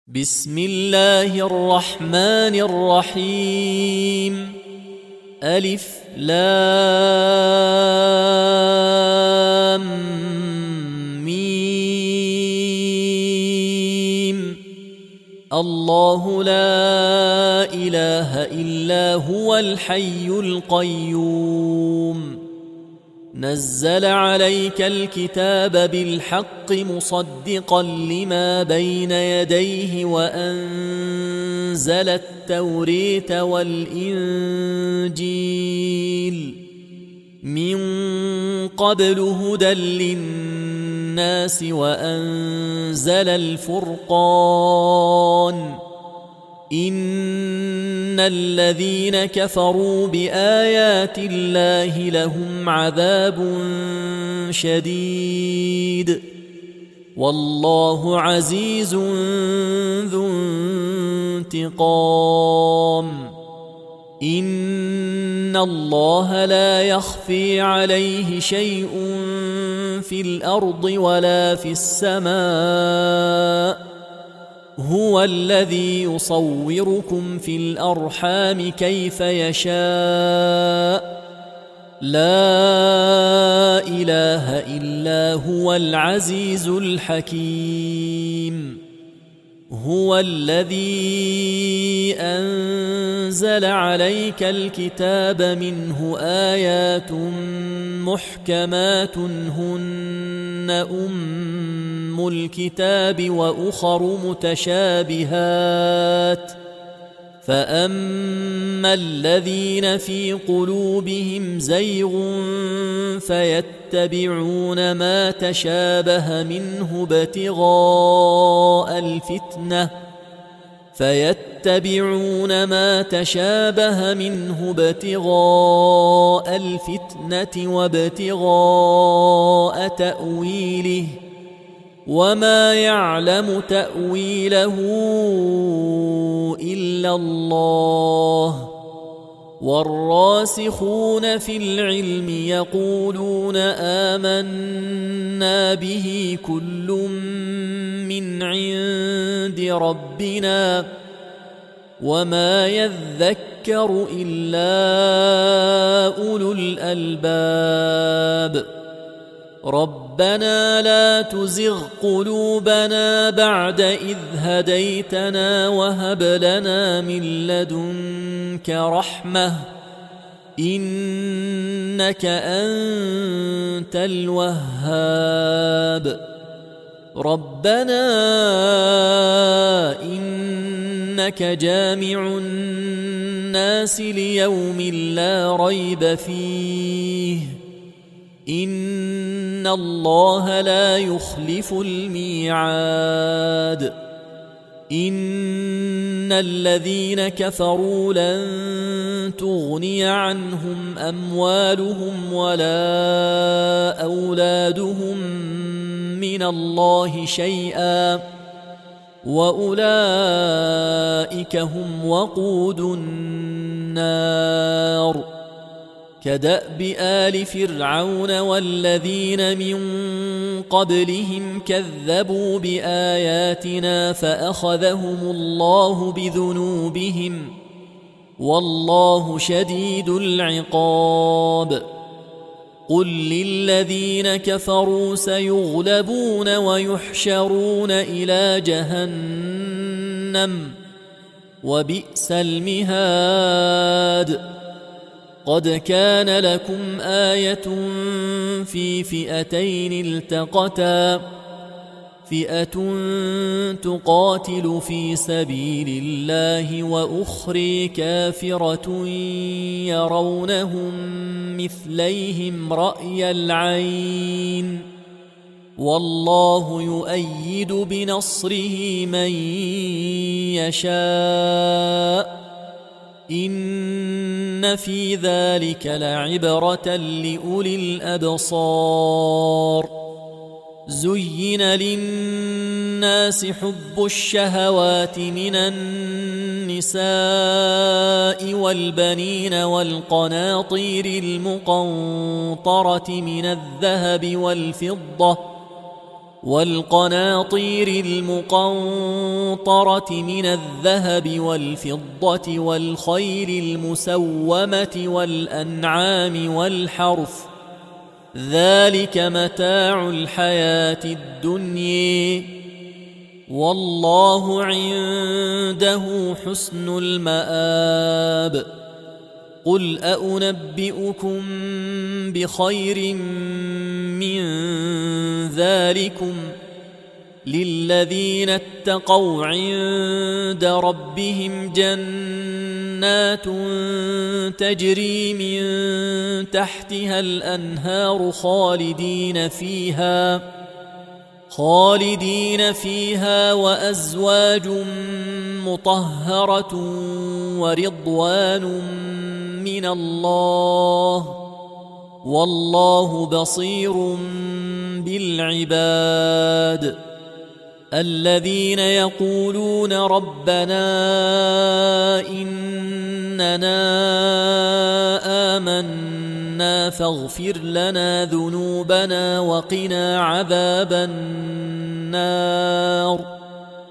بسم الله الرحمن الرحيم. ألف لام ميم. الله لا إله إلا هو الحي القيوم. نزل عليك الكتاب بالحق مصدقا لما بين يديه وأنزل التوريت والإنجيل من قبل هدى للناس وأنزل الفرقان. إن الذين كفروا بآيات الله لهم عذاب شديد والله عزيز ذو انتقام. إن الله لا يخفي عليه شيء في الأرض ولا في السماء. هو الذي يصوركم في الأرحام كيف يشاء. لا إله إلا هو العزيز الحكيم. هو الذي أنزل عليك الكتاب منه آيات محكمات هن أم الكتاب وأخر متشابهات. فأما الذين في قلوبهم زيغ فيتبعون ما تشابه منه ابتغاء الفتنة وابتغاء تأويله وما يعلم تأويله إلا الله. والراسخون في العلم يقولون آمنا به كل من عند ربنا وما يذكر إلا أولو الألباب. ربنا لا تزغ قلوبنا بعد إذ هديتنا وهب لنا من لدنك رحمة إنك أنت الوهاب. ربنا إنك جامع الناس ليوم لا ريب فيه إن الله لا يخلف الميعاد. إن الذين كفروا لن تغني عنهم أموالهم ولا أولادهم من الله شيئا وأولئك هم وقود النار. كدأب آل فرعون والذين من قبلهم كذبوا بآياتنا فأخذهم الله بذنوبهم والله شديد العقاب. قل للذين كفروا سيغلبون ويحشرون إلى جهنم وبئس المهاد. قد كان لكم آية في فئتين التقتا فئة تقاتل في سبيل الله وأخرى كافرة يرونهم مثليهم رأي العين والله يؤيد بنصره من يشاء. إن في ذلك لعبرة لأولي الأبصار. زين للناس حب الشهوات من النساء والبنين والقناطير المقنطرة من الذهب والفضة والقناطير المقنطرة من الذهب والفضة والخيل المسومة والأنعام والحرث ذلك متاع الحياة الدنيا والله عنده حسن المآب قل أنبئكم بخير من ذلكم للذين اتقوا عند ربهم جنات تجري من تحتها الأنهار خالدين فيها وأزواج مطهرة ورضوان من الله والله بصير بالعباد الذين يقولون ربنا إننا آمنا فاغفر لنا ذنوبنا وقنا عذاب النار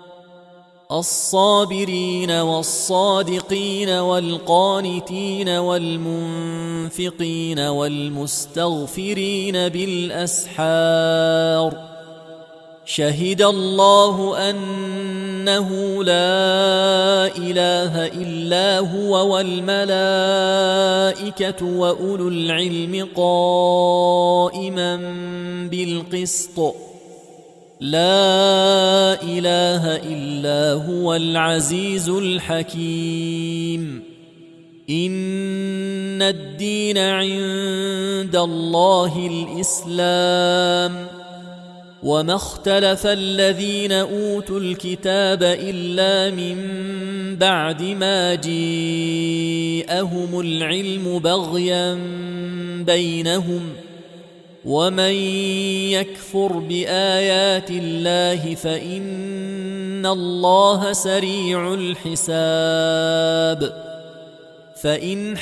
الصابرين والصادقين والقانتين والمنفقين والمستغفرين بالأسحار شهد الله أنه لا إله إلا هو والملائكة وأولو العلم قائما بالقسط لا إله إلا هو العزيز الحكيم إن الدين عند الله الإسلام وما اختلف الذين أوتوا الكتاب إلا من بعد ما جاءهم العلم بغيا بينهم ومن يكفر بآيات الله فإن الله سريع الحساب فإن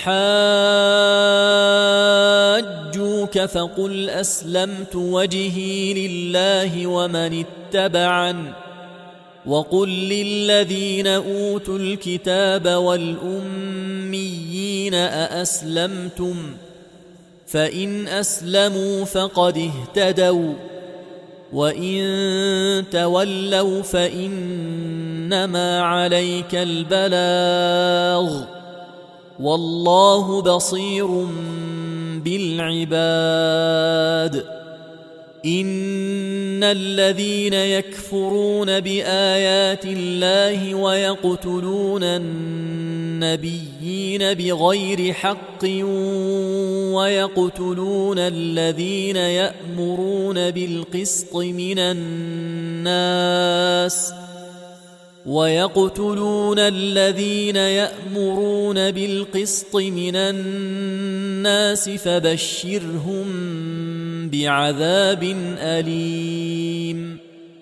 حاجوك فقل أسلمت وجهي لله ومن اتبعن وقل للذين أوتوا الكتاب والأميين أأسلمتم فإن أسلموا فقد اهتدوا وإن تولوا فإنما عليك البلاغ والله بصير بالعباد إن الذين يكفرون بآيات الله ويقتلون النبيين بغير حق ويقتلون الذين يأمرون بالقسط من الناس فبشرهم بعذاب أليم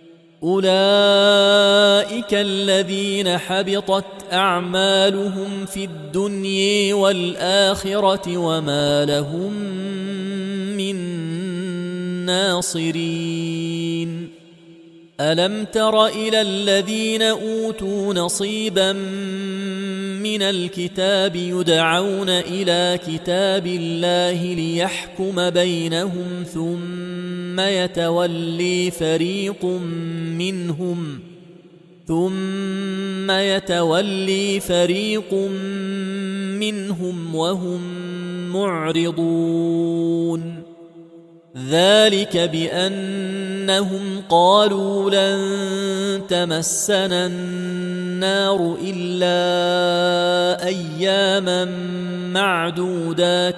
أولئك الذين حبطت أعمالهم في الدنيا والآخرة وما لهم من ناصرين ألم تر إلى الذين أوتوا نصيبا من الكتاب يدعون إلى كتاب الله ليحكم بينهم ثم يتولي فريق منهم وهم معرضون ذلك بأنهم قالوا لن تمسنا النار إلا أياما معدودات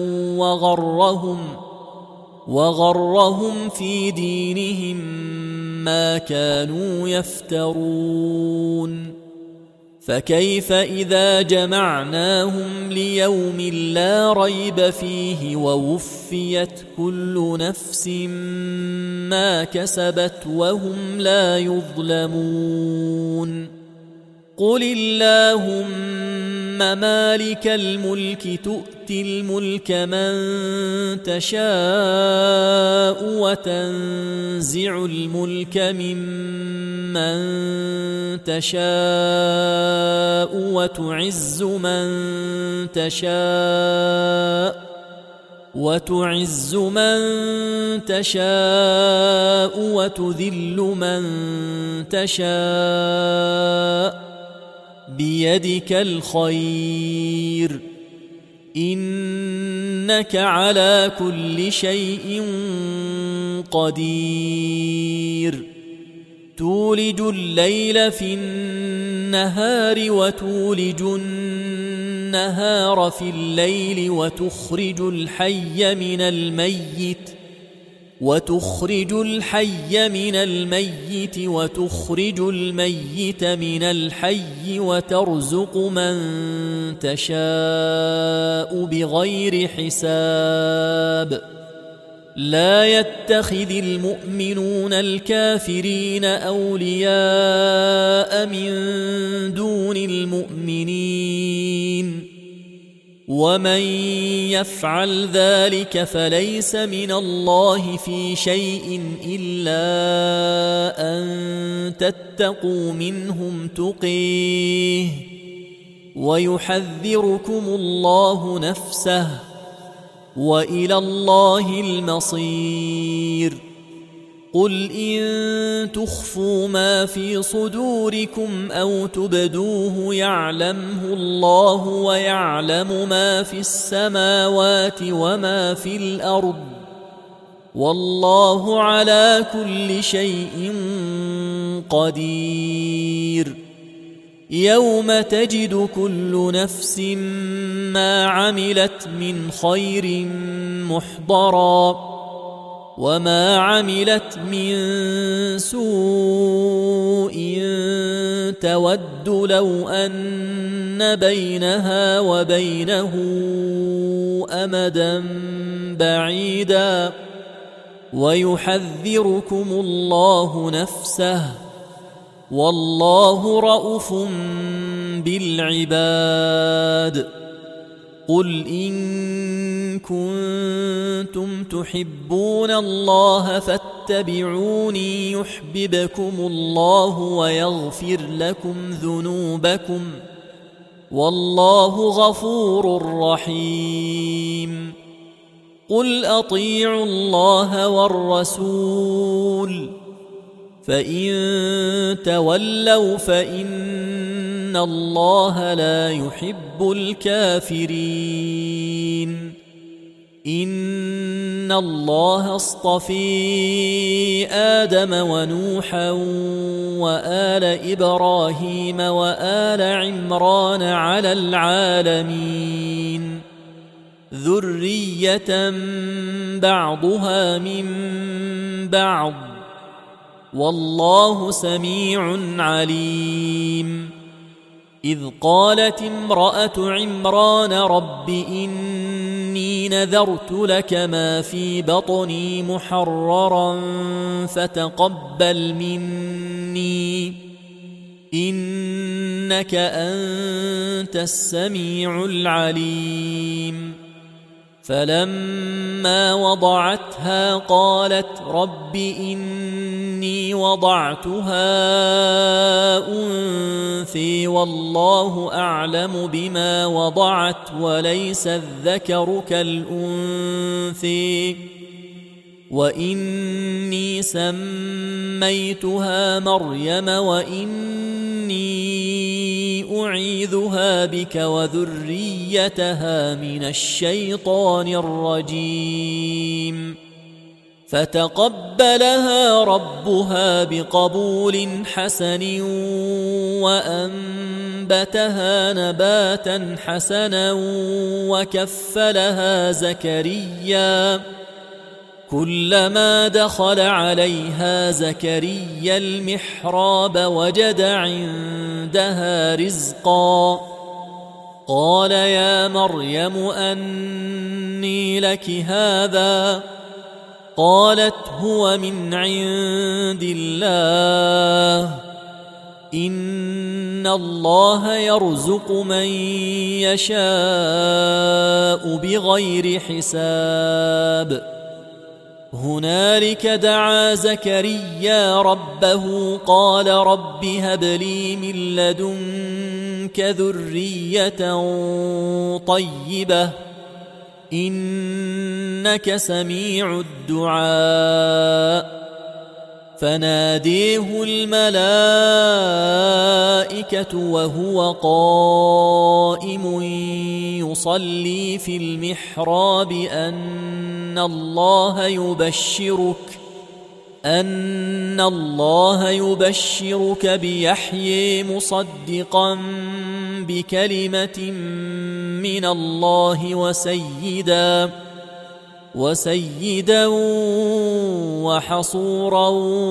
وغرهم في دينهم ما كانوا يفترون فكيف إذا جمعناهم ليوم لا ريب فيه ووفيت كل نفس ما كسبت وهم لا يظلمون قل اللهم مالك الملك تؤتي الملك من تشاء وتنزع الملك ممن تشاء وتعز من تشاء وتذل من تشاء بيدك الخير إنك على كل شيء قدير تولج الليل في النهار وتولج النهار في الليل وتخرج الحي من الميت وتخرج الميت من الحي وترزق من تشاء بغير حساب لا يتخذ المؤمنون الكافرين أولياء من دون المؤمنين ومن يفعل ذلك فليس من الله في شيء إلا أن تتقوا منهم تقيه ويحذركم الله نفسه وإلى الله المصير قل إن تخفوا ما في صدوركم أو تبدوه يعلمه الله ويعلم ما في السماوات وما في الأرض والله على كل شيء قدير يوم تجد كل نفس ما عملت من خير محضرا وما عملت من سوء تود لو أن بينها وبينه أمدا بعيدا ويحذركم الله نفسه والله رءوف بالعباد قل إن كنتم تحبون الله فاتبعوني يحببكم الله ويغفر لكم ذنوبكم والله غفور رحيم قل أطيعوا الله والرسول فإن تولوا فإن الله لا يحب الكافرين إن الله اصطفى آدم ونوحا وآل إبراهيم وآل عمران على العالمين ذرية بعضها من بعض والله سميع عليم إذ قالت امرأة عمران رب إني نذرت لك ما في بطني محررا فتقبل مني إنك أنت السميع العليم فلما وضعتها قالت رب إني وضعتها أنثى والله أعلم بما وضعت وليس الذكر كالأنثى وإني سميتها مريم وإني أعيذها بك وذريتها من الشيطان الرجيم فتقبلها ربها بقبول حسن وأنبتها نباتا حسنا وكفلها زكريا كلما دخل عليها زكريا المحراب وجد عندها رزقا قال يا مريم أني لك هذا قالت هو من عند الله إن الله يرزق من يشاء بغير حساب. هنالك دعا زكريا ربه قال رب هب لي من لدنك ذرية طيبة إنك سميع الدعاء. فناديه الملائكة وهو قائم يصلي في المحراب أن الله يبشرك بيحيى مصدقا بكلمة من الله وسيدا وحصورا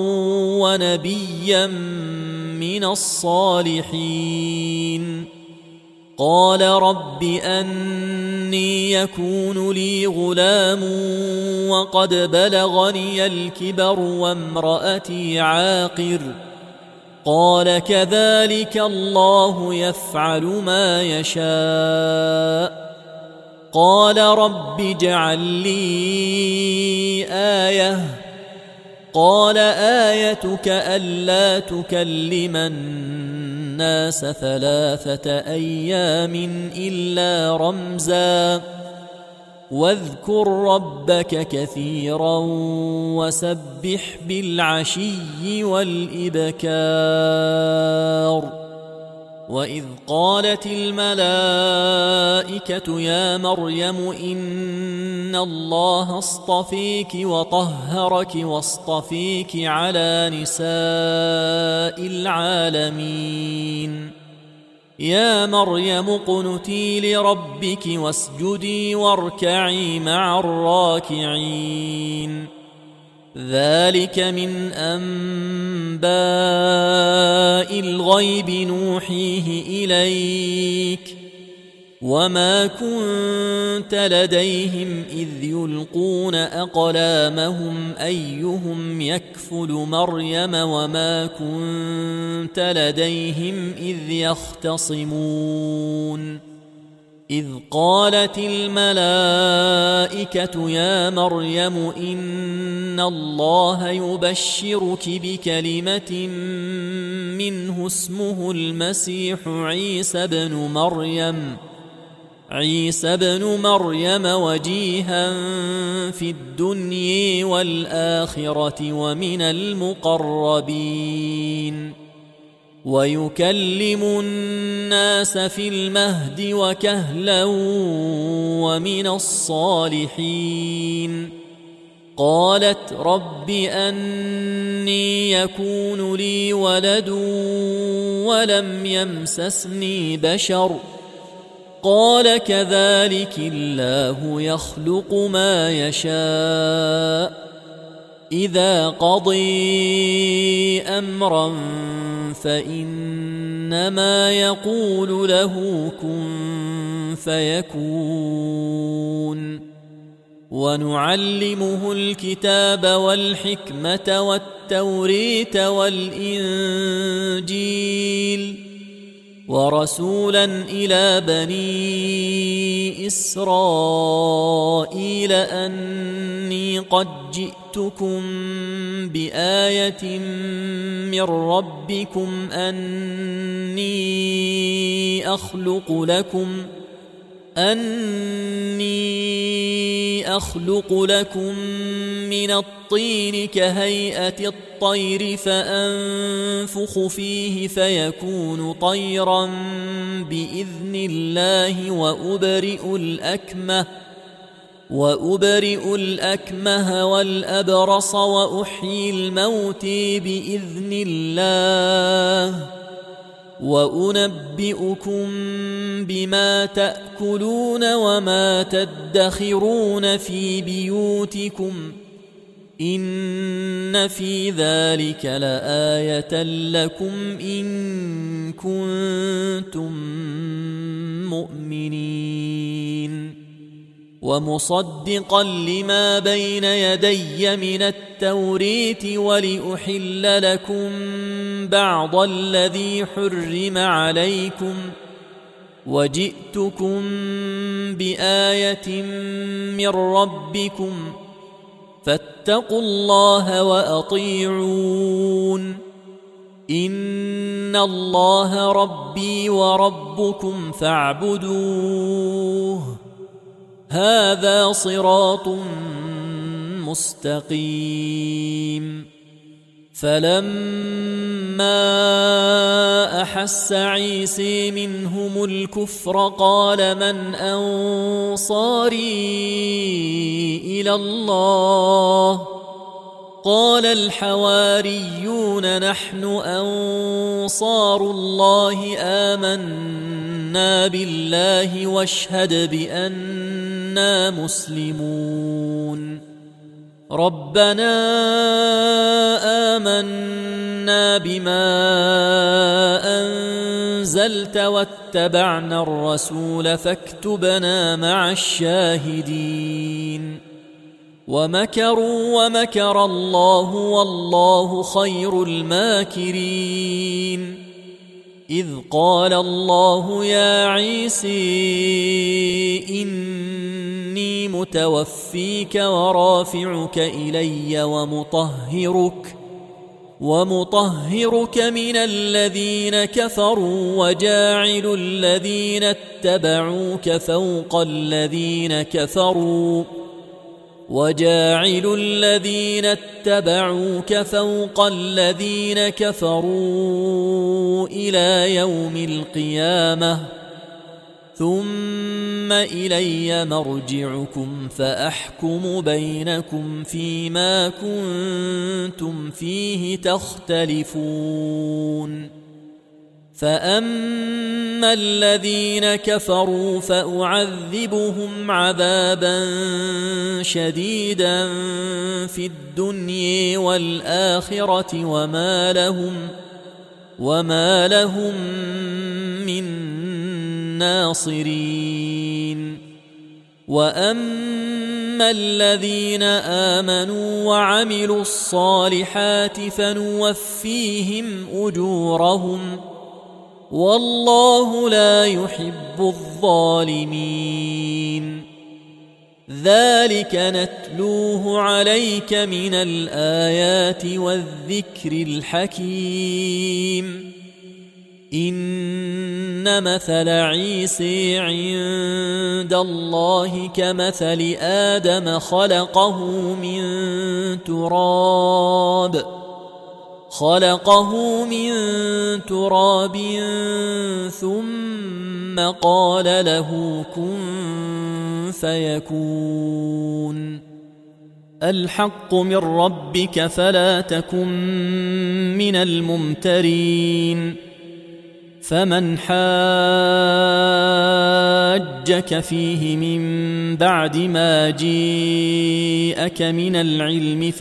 ونبيا من الصالحين. قال رب أني يكون لي غلام وقد بلغني الكبر وامرأتي عاقر. قال كذلك الله يفعل ما يشاء. قال رب اجعل لي آية. قال آيتك ألا تكلم الناس 3 أيام إلا رمزا واذكر ربك كثيرا وسبح بالعشي والإبكار. وإذ قالت الملائكة يا مريم إن الله اصطفيك وطهرك واصطفيك على نساء العالمين. يا مريم اقنتي لربك واسجدي واركعي مع الراكعين. ذلك من أنباء الغيب نوحيه إليك وما كنت لديهم إذ يلقون أقلامهم أيهم يكفل مريم وما كنت لديهم إذ يختصمون. إذ قالت الملائكة يا مريم إن الله يبشرك بكلمة منه اسمه المسيح عيسى بن مريم وجيها في الدنيا والآخرة ومن المقربين ويكلم الناس في المهد وكهلا ومن الصالحين. قالت رب أني يكون لي ولد ولم يمسسني بشر. قال كذلك الله يخلق ما يشاء إذا قضي أمرا فإنما يقول له كن فيكون. ونعلمه الكتاب والحكمة والتوريت والإنجيل ورسولا إلى بني إسرائيل أني قد جئتكم بآية من ربكم أني أخلق لكم من الطين كهيئة الطير فأنفخ فيه فيكون طيرا بإذن الله وأبرئ الأكمه والأبرص وأحيي الموت بإذن الله وأنبئكم بما تأكلون وما تدخرون في بيوتكم إن في ذلك لآية لكم إن كنتم مؤمنين. ومصدقا لما بين يدي من التوريت ولأحل لكم بعض الذي حرم عليكم وجئتكم بآية من ربكم فاتقوا الله وأطيعون إن الله ربي وربكم فاعبدوه هذا صراط مستقيم فلما أحس عيسى منهم الكفر قال من أنصاري إلى الله قال الحواريون نحن أنصار الله آمنا بالله واشهد بأننا مسلمون ربنا آمنا بما أنزلت واتبعنا الرسول فاكتبنا مع الشاهدين ومكروا ومكر الله والله خير الماكرين إذ قال الله يا عيسى إني متوفيك ورافعك إلي ومطهرك من الذين كفروا وجاعل الذين اتبعوك فوق الذين كفروا إلى يوم القيامة ثم إلي مرجعكم فأحكم بينكم فيما كنتم فيه تختلفون فأما الذين كفروا فأعذبهم عذابا شديدا في الدنيا والآخرة وما لهم من ناصرين وأما الذين آمنوا وعملوا الصالحات فنوفيهم أجورهم والله لا يحب الظالمين ذلك نتلوه عليك من الآيات والذكر الحكيم إن مثل عيسى عند الله كمثل آدم خلقه من تراب ثم قال له كن فيكون الحق من ربك فلا تكن من الممترين فمن حاجك فيه من بعد ما جاءك من العلم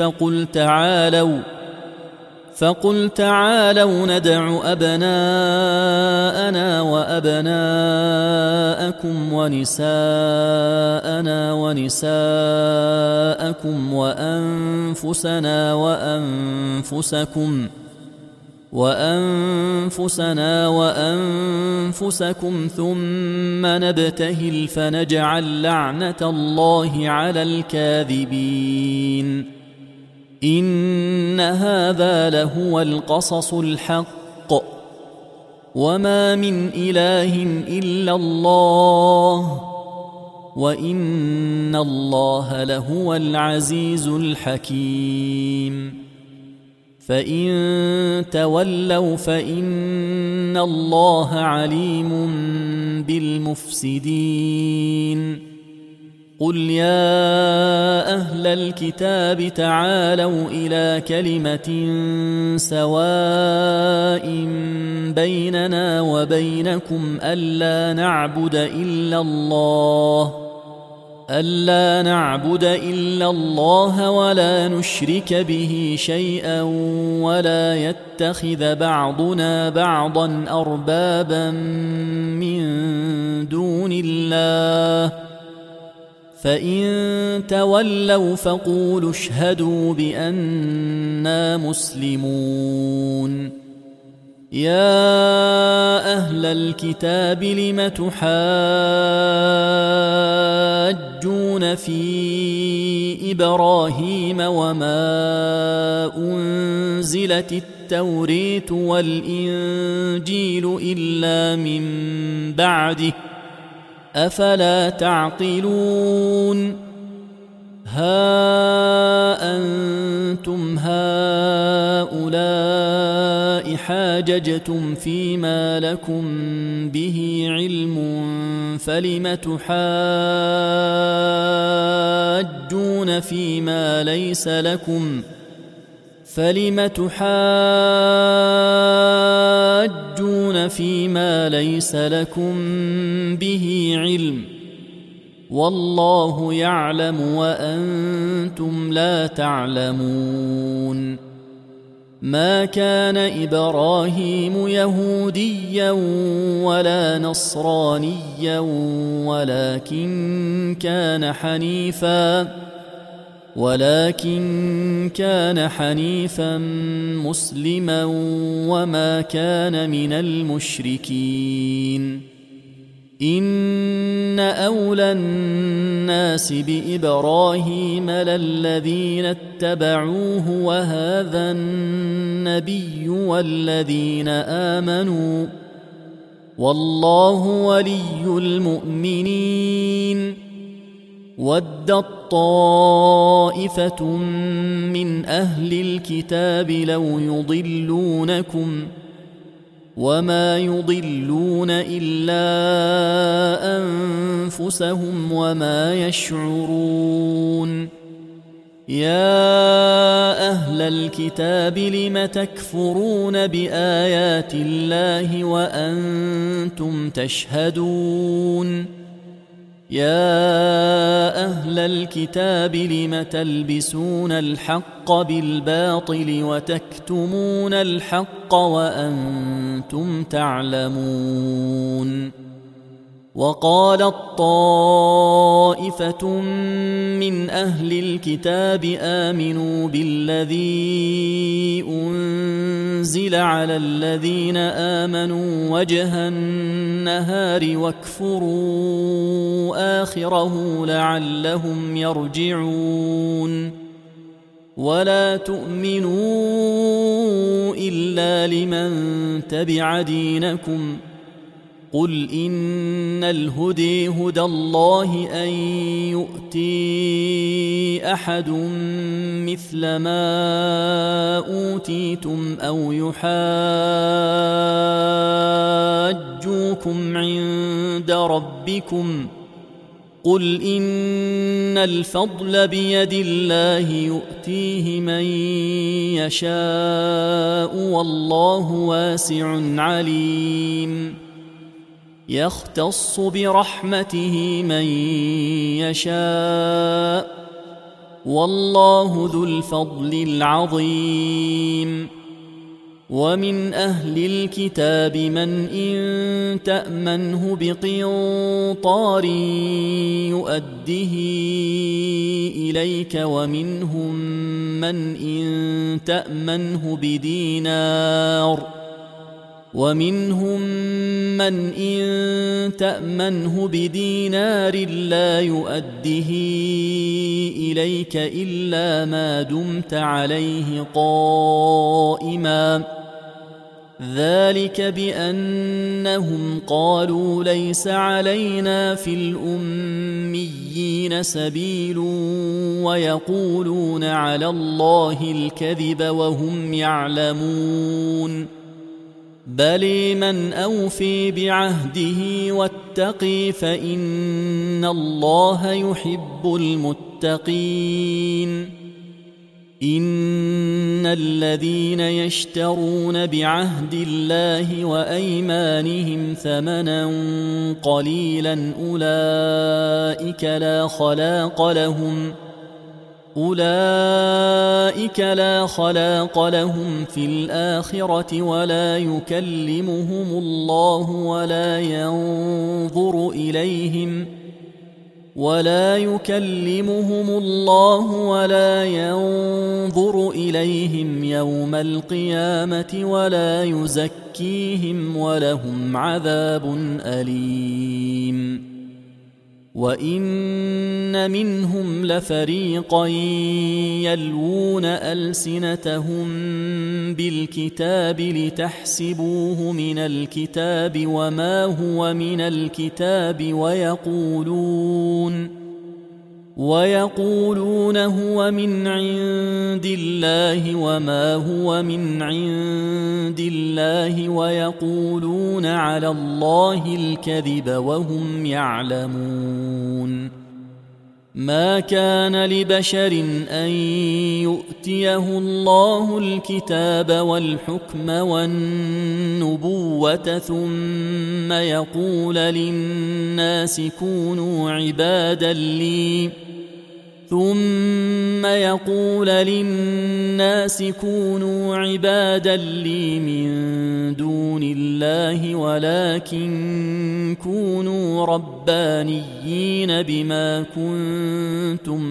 فقل تعالوا ندع أبناءنا وأبناءكم ونساءنا ونساءكم وأنفسنا وأنفسكم ثم نبتهل فنجعل لعنة الله على الكاذبين إن هذا لهو القصص الحق وما من إله إلا الله وإن الله لهو العزيز الحكيم فإن تولوا فإن الله عليم بالمفسدين قل يا أهل الكتاب تعالوا إلى كلمة سواء بيننا وبينكم ألا نعبد إلا الله ولا نشرك به شيئا ولا يتخذ بعضنا بعضا أربابا من دون الله فإن تولوا فقولوا اشهدوا بأننا مسلمون. يا أهل الكتاب لم تحاجون في إبراهيم وما أنزلت التوراة والإنجيل إلا من بعده أفلا تعقلون. ها أنتم هؤلاء حاججتم فيما لكم به علم فلم تحاجون فيما ليس لكم به علم والله يعلم وأنتم لا تعلمون. ما كان إبراهيم يهوديا ولا نصرانيا ولكن كان حنيفا مسلما وما كان من المشركين. إن أولى الناس بإبراهيم للذين اتبعوه وهذا النبي والذين آمنوا والله ولي المؤمنين. ودت طائفة من أهل الكتاب لو يضلونكم وما يضلون إلا أنفسهم وما يشعرون. يا أهل الكتاب لم تكفرون بآيات الله وأنتم تشهدون. يا أهل الكتاب لم تلبسون الحق بالباطل وتكتمون الحق وأنتم تعلمون. وقالت طائفة من أهل الكتاب آمنوا بالذي أنزل على الذين آمنوا وجه النهار واكفروا آخره لعلهم يرجعون. ولا تؤمنوا إلا لمن تبع دينكم. قل إن الهدي هدى الله أن يؤتي أحد مثل ما أوتيتم أو يحاجوكم عند ربكم. قل إن الفضل بيد الله يؤتيه من يشاء والله واسع عليم. يختص برحمته من يشاء والله ذو الفضل العظيم. ومن أهل الكتاب من إن تأمنه بقنطار يؤده إليك ومنهم من إن تأمنه بدينار لا يؤده إليك إلا ما دمت عليه قائما. ذلك بأنهم قالوا ليس علينا في الأميين سبيل ويقولون على الله الكذب وهم يعلمون. بل من أوفي بعهده واتقي فإن الله يحب المتقين. إن الذين يشترون بعهد الله وأيمانهم ثمنا قليلا أولئك لا خلاق لهم في الآخرة ولا يكلمهم الله ولا يكلمهم الله ولا ينظر إليهم يوم القيامة ولا يزكيهم ولهم عذاب أليم. وإن منهم لفريقا يلوون ألسنتهم بالكتاب لتحسبوه من الكتاب وما هو من الكتاب ويقولون هو من عند الله وما هو من عند الله ويقولون على الله الكذب وهم يعلمون. ما كان لبشر أن يؤتيه الله الكتاب والحكم والنبوة ثم يقول للناس كونوا عبادا لي من دون الله ولكن كونوا ربانيين بما كنتم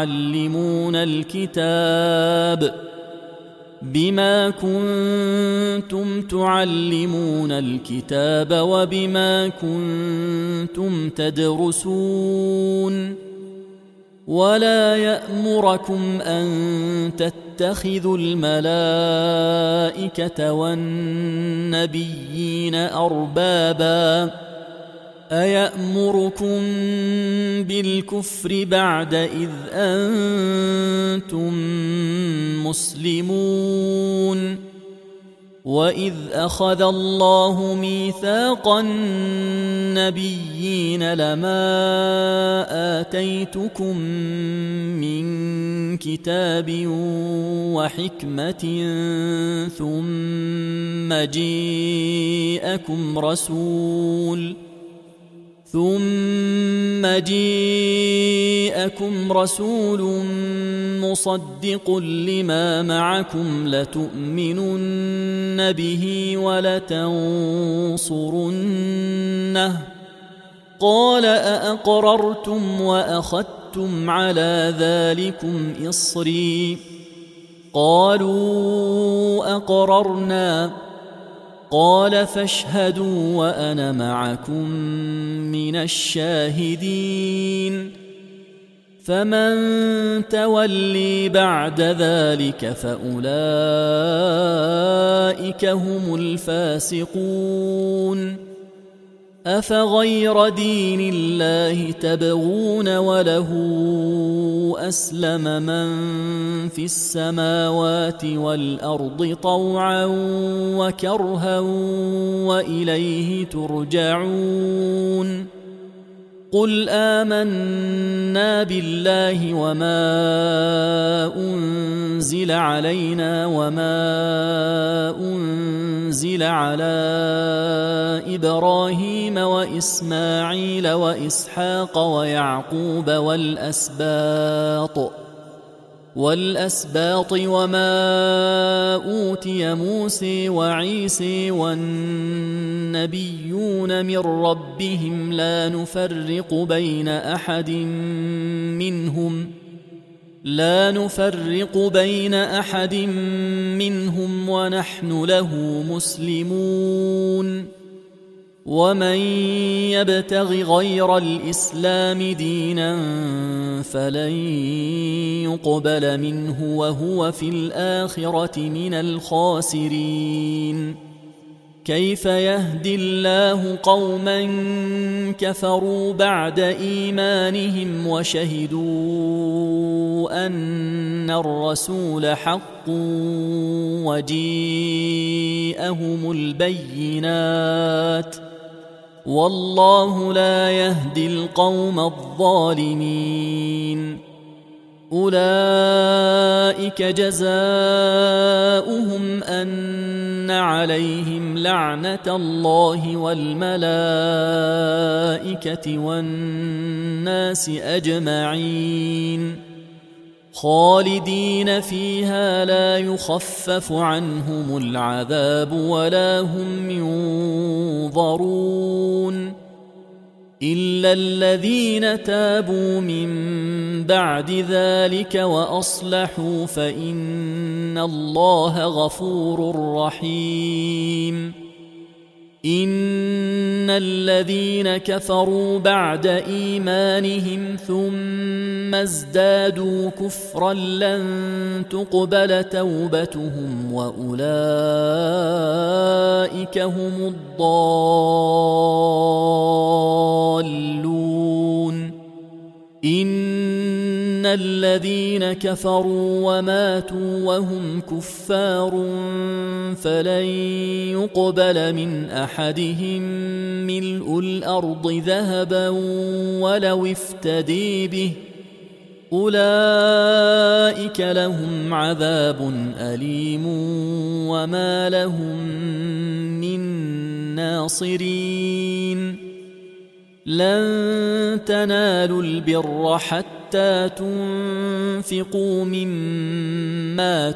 تعلمون الكتاب وبما كنتم تدرسون. ولا يأمركم أن تتخذوا الملائكة والنبيين أربابا أيأمركم بالكفر بعد إذ أنتم مسلمون. وإذ أخذ الله ميثاق النبيين لما آتيتكم من كتاب وحكمة ثم جيءكم رسول مصدق لما معكم لتؤمنن به ولتنصرنه قال أأقررتم وأخذتم على ذلكم إصري قالوا أقررنا قال فاشهدوا وأنا معكم من الشاهدين. فمن تولي بعد ذلك فأولئك هم الفاسقون. أفغير دين الله تبغون وله أسلم من في السماوات والأرض طوعا وكرها وإليه ترجعون. قل آمنا بالله وما أنزل علينا وما أنزل على إبراهيم وإسماعيل وإسحاق ويعقوب والأسباط وما أوتي موسى وعيسى والنبيون من ربهم لا نفرق بين أحد منهم ونحن له مسلمون. ومن يبتغ غير الإسلام دينا فلن يقبل منه وهو في الآخرة من الخاسرين. كيف يهدي الله قوما كفروا بعد إيمانهم وشهدوا أن الرسول حق وجيءهم البينات والله لا يهدي القوم الظالمين. أولئك جزاؤهم أن عليهم لعنة الله والملائكة والناس أجمعين خالدين فيها لا يخفف عنهم العذاب ولا هم ينظرون. إلا الذين تابوا من بعد ذلك وأصلحوا فإن الله غفور رحيم إن الذين كفروا بعد إيمانهم ثم ازدادوا كفرا لن تقبل توبتهم وأولئك هم الضالون إن الذين كفروا وماتوا وهم كفار فلن يقبل من أحدهم ملء الأرض ذهبا ولو افتدي به أولئك لهم عذاب أليم وما لهم من ناصرين لن تنالوا البر حتى تنفقوا مما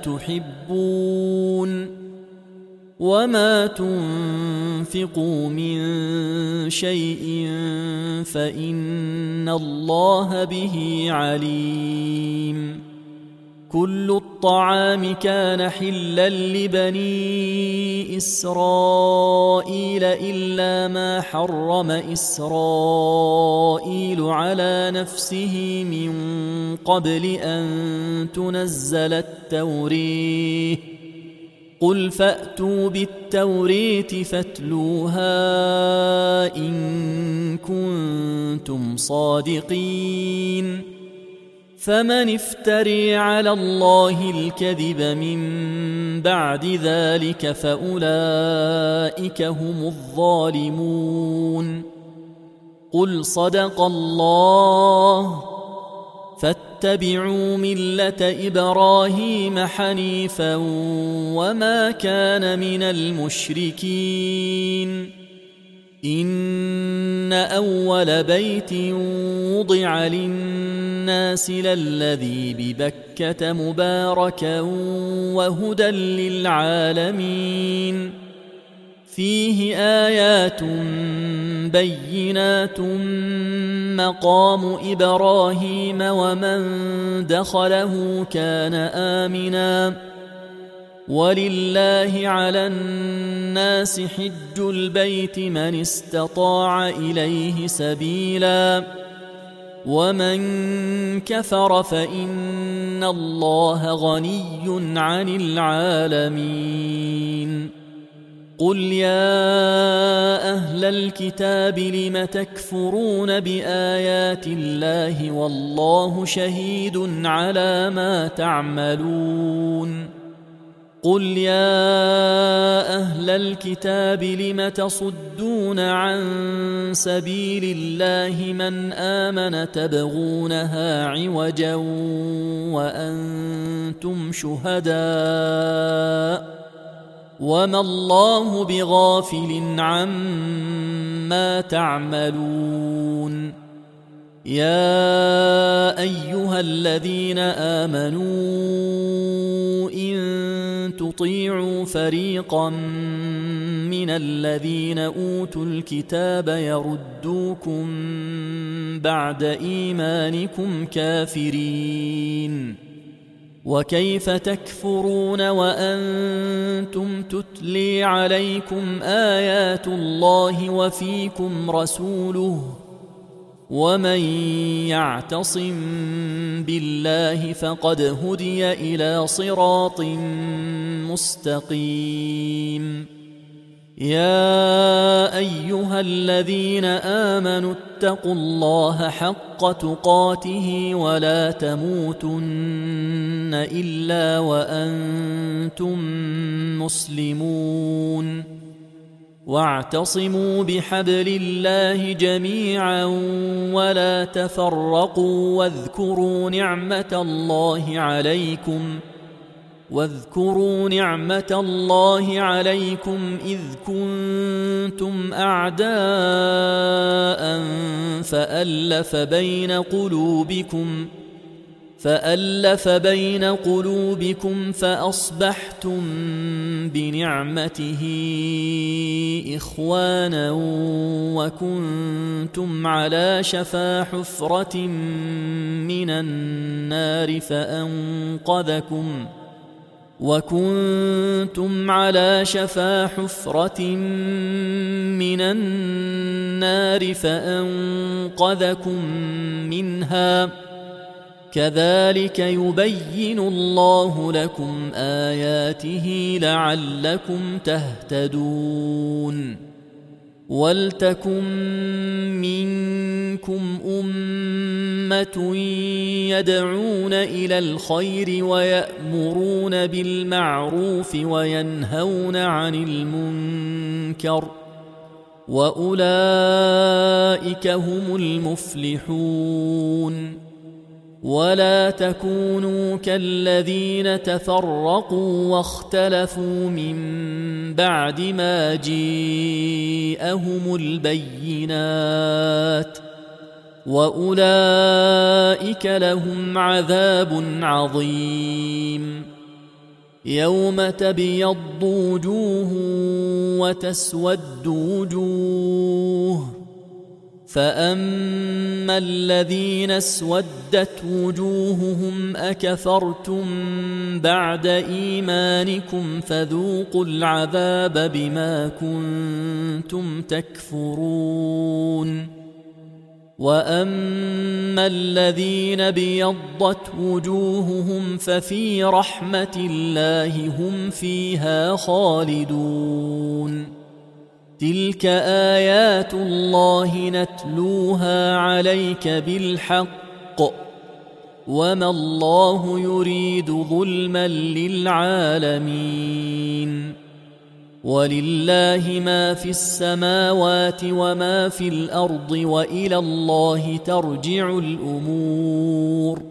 تحبون وما تنفقوا من شيء فإن الله به عليم كل الطعام كان حلا لبني إسرائيل إلا ما حرم إسرائيل على نفسه من قبل أن تنزل التوريه قل فأتوا بالتورية فاتلوها إن كنتم صادقين فمن افتري على الله الكذب من بعد ذلك فأولئك هم الظالمون قل صدق الله فاتبعوا ملة إبراهيم حنيفا وما كان من المشركين إن أول بيت وضع للناس للذي ببكة مباركا وهدى للعالمين فيه آيات بينات مقام إبراهيم ومن دخله كان آمنا ولله على الناس حج البيت من استطاع إليه سبيلا ومن كفر فإن الله غني عن العالمين قل يا أهل الكتاب لم تكفرون بآيات الله والله شهيد على ما تعملون قل يا أهل الكتاب لم تصدون عن سبيل الله من آمن تبغونها عوجا وأنتم شهداء وما الله بغافل عما تعملون يا أيها الذين آمنوا إن تطيعوا فريقا من الذين أوتوا الكتاب يردوكم بعد إيمانكم كافرين وكيف تكفرون وأنتم تتلي عليكم آيات الله وفيكم رسوله ومن يعتصم بالله فقد هدي إلى صراط مستقيم يا أيها الذين آمنوا اتقوا الله حق تقاته ولا تموتن إلا وأنتم مسلمون واعتصموا بحبل الله جميعا ولا تفرقوا واذكروا نعمة الله عليكم إذ كنتم أعداء فألف بين قلوبكم فأصبحتم بنعمته إخوانا وكنتم على شفا حفرة من النار فأنقذكم منها كذلك يبين الله لكم آياته لعلكم تهتدون ولتكن منكم أمة يدعون إلى الخير ويأمرون بالمعروف وينهون عن المنكر وأولئك هم المفلحون ولا تكونوا كالذين تفرقوا واختلفوا من بعد ما جاءهم البينات وأولئك لهم عذاب عظيم يوم تبيض وجوه وتسود وجوه فأما الذين اسودت وجوههم أكفرتم بعد إيمانكم فذوقوا العذاب بما كنتم تكفرون وأما الذين بيضت وجوههم ففي رحمة الله هم فيها خالدون تلك آيات الله نتلوها عليك بالحق وما الله يريد ظلما للعالمين ولله ما في السماوات وما في الأرض وإلى الله ترجع الأمور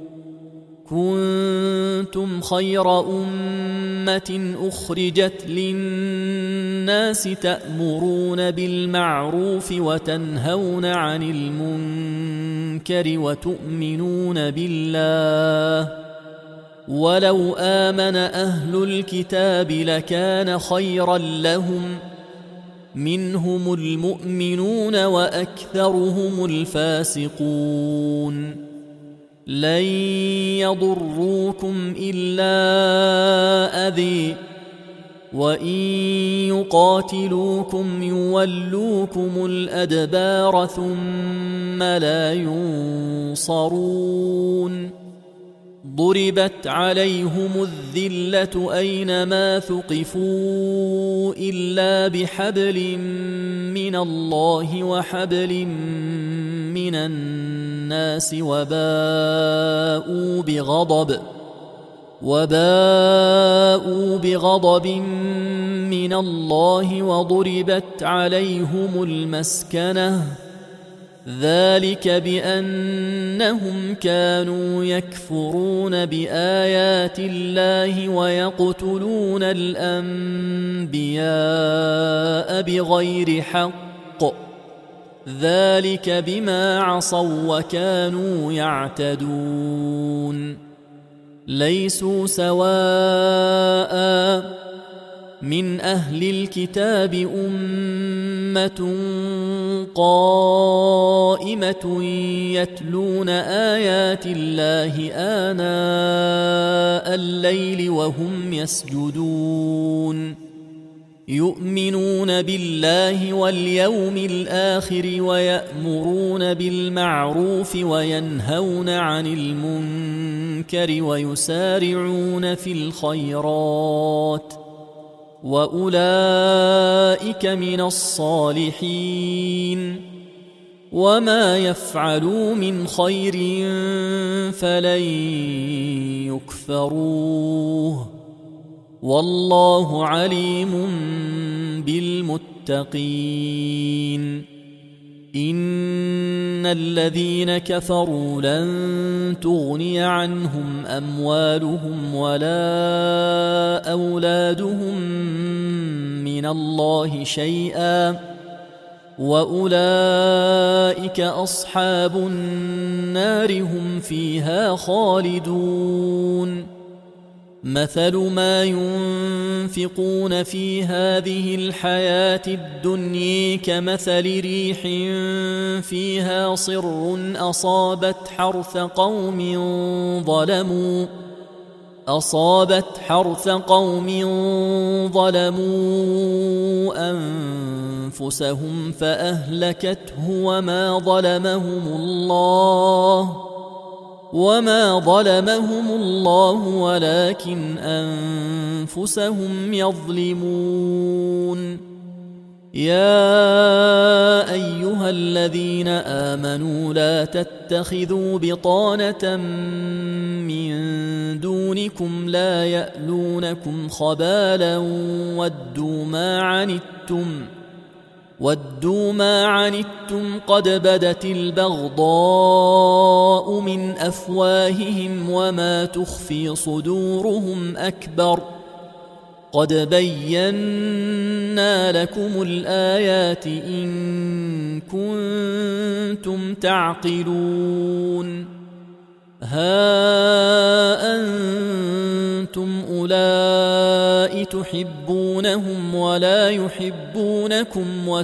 كنتم خير أمة أخرجت للناس تأمرون بالمعروف وتنهون عن المنكر وتؤمنون بالله ولو آمن أهل الكتاب لكان خيرا لهم منهم المؤمنون وأكثرهم الفاسقون لن يضروكم إلا أذى وإن يقاتلوكم يولوكم الأدبار ثم لا ينصرون ضربت عليهم الذلة أينما ثقفوا إلا بحبل من الله وحبل من الناس وباءوا بغضب من الله وضربت عليهم المسكنة ذلك بأنهم كانوا يكفرون بآيات الله ويقتلون الأنبياء بغير حق ذلك بما عصوا وكانوا يعتدون ليسوا سواء من أهل الكتاب أمة قائمة يتلون آيات الله آناء الليل وهم يسجدون يؤمنون بالله واليوم الآخر ويأمرون بالمعروف وينهون عن المنكر ويسارعون في الخيرات وأولئك من الصالحين وما يفعلوا من خير فلن يكفروه والله عليم بالمتقين إن الذين كفروا لن تغني عنهم أموالهم ولا أولادهم من الله شيئا وأولئك أصحاب النار هم فيها خالدون مثل ما ينفقون في هذه الحياة الدنيا كمثل ريح فيها صر أصابت حرث قوم ظلموا أنفسهم فأهلكته وما ظلمهم الله ولكن أنفسهم يظلمون. يا أيها الذين آمنوا لا تتخذوا بطانة من دونكم لا يألونكم خبالا ودوا ما عنتم قد بدت البغضاء من أفواههم وما تخفي صدورهم أكبر قد بينا لكم الآيات إن كنتم تعقلون. ها أنتم أولئك تحبونهم ولا يحبونكم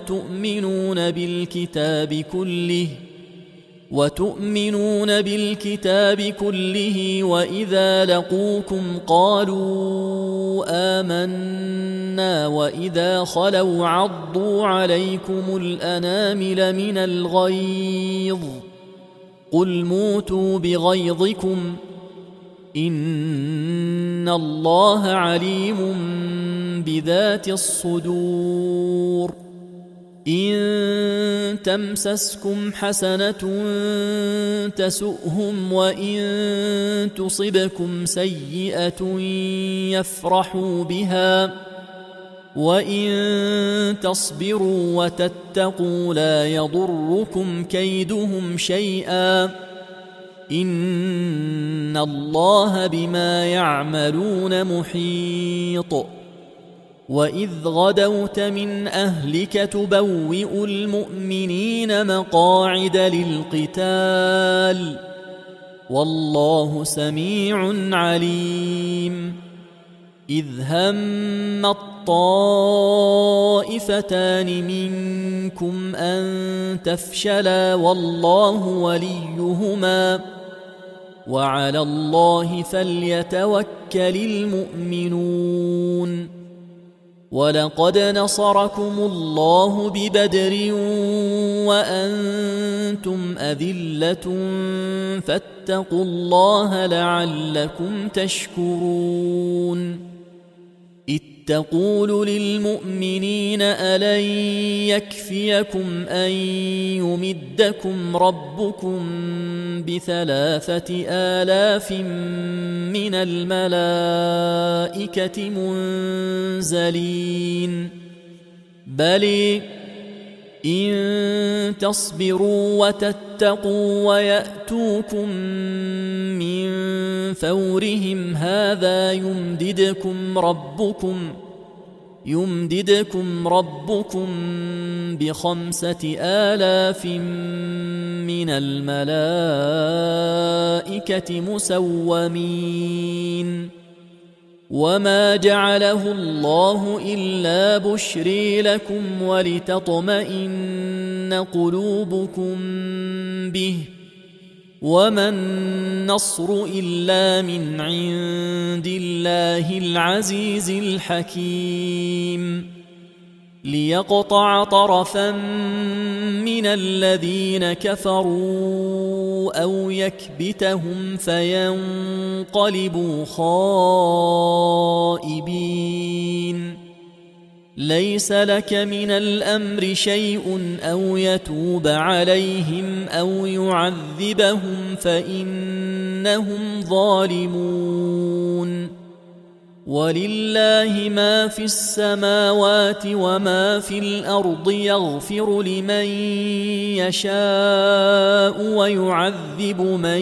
وتؤمنون بالكتاب كله وإذا لقوكم قالوا آمنا وإذا خلوا عضوا عليكم الأنامل من الغيظ قل موتوا بغيظكم إن الله عليم بذات الصدور. إن تمسسكم حسنة تسؤهم وإن تصبكم سيئة يفرحوا بها وإن تصبروا وتتقوا لا يضركم كيدهم شيئا إن الله بما يعملون محيط. وإذ غدوت من أهلك تبوئ المؤمنين مقاعد للقتال والله سميع عليم. إذ هم الطائفتان منكم أن تفشلا والله وليهما وعلى الله فليتوكل المؤمنون. ولقد نصركم الله ببدر وأنتم أذلة فاتقوا الله لعلكم تشكرون. إذ تقول للمؤمنين ألن يكفيكم أن يمدكم ربكم ب3,000 من الملائكة منزلين بل إن تصبروا وتتقوا ويأتوكم من فورهم هذا يمددكم ربكم ب5,000 من الملائكة مسومين. وما جعله الله إلا بشري لكم ولتطمئن قلوبكم به وما النصر إلا من عند الله العزيز الحكيم. ليقطع طرفا من الذين كفروا أو يكبتهم فينقلبوا خائبين. ليس لك من الأمر شيء أو يتوب عليهم أو يعذبهم فإنهم ظالمون. ولله ما في السماوات وما في الأرض يغفر لمن يشاء ويعذب من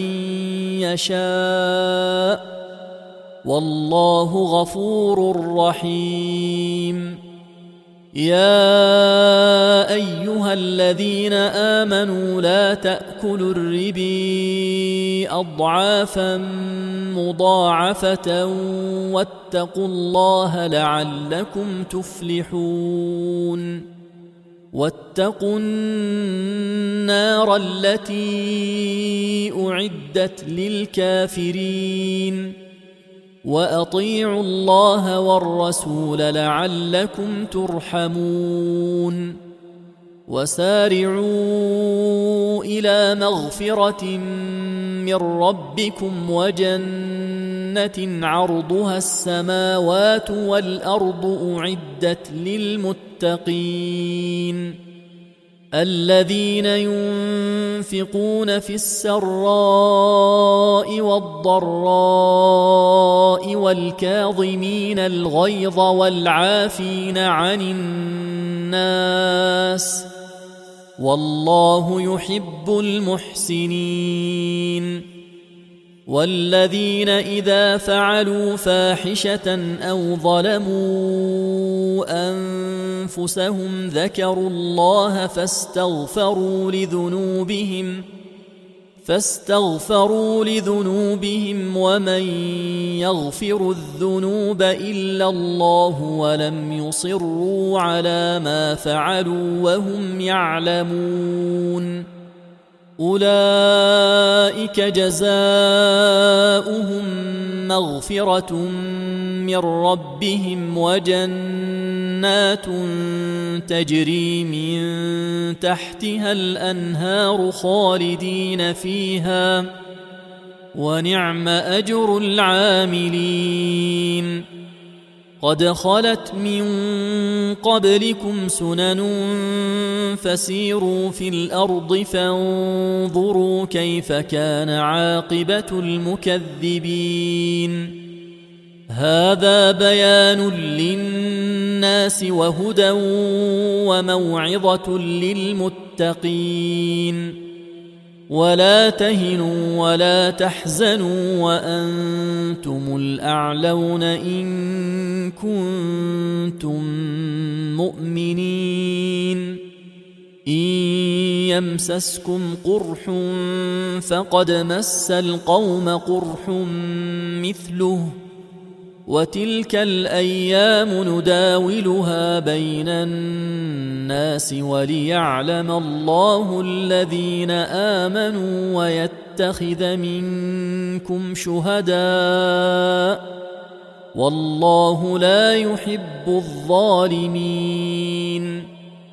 يشاء والله غفور رحيم. يا أيها الذين آمنوا لا تأكلوا الربا أضعافا مضاعفة واتقوا الله لعلكم تفلحون واتقوا النار التي أعدت للكافرين وأطيعوا الله والرسول لعلكم ترحمون وسارعوا إلى مغفرة من ربكم وجنة عرضها السماوات والأرض أعدت للمتقين الذين ينفقون في السراء والضراء والكاظمين الغيظ والعافين عن الناس والله يحب المحسنين والذين إذا فعلوا فاحشة أو ظلموا أنفسهم ذكروا الله فاستغفروا لذنوبهم ومن يغفر الذنوب إلا الله ولم يصروا على ما فعلوا وهم يعلمون أولئك جزاؤهم مغفرة من ربهم وجنات تجري من تحتها الأنهار خالدين فيها ونعم أجر العاملين قد خلت من قبلكم سنن فسيروا في الأرض فانظروا كيف كان عاقبة المكذبين هذا بيان للناس وهدى وموعظة للمتقين ولا تهنوا ولا تحزنوا وأنتم الأعلون إن كنتم مؤمنين إن يمسسكم قرح فقد مس القوم قرح مثله وتلك الأيام نداولها بين الناس وليعلم الله الذين آمنوا ويتخذ منكم شهداء والله لا يحب الظالمين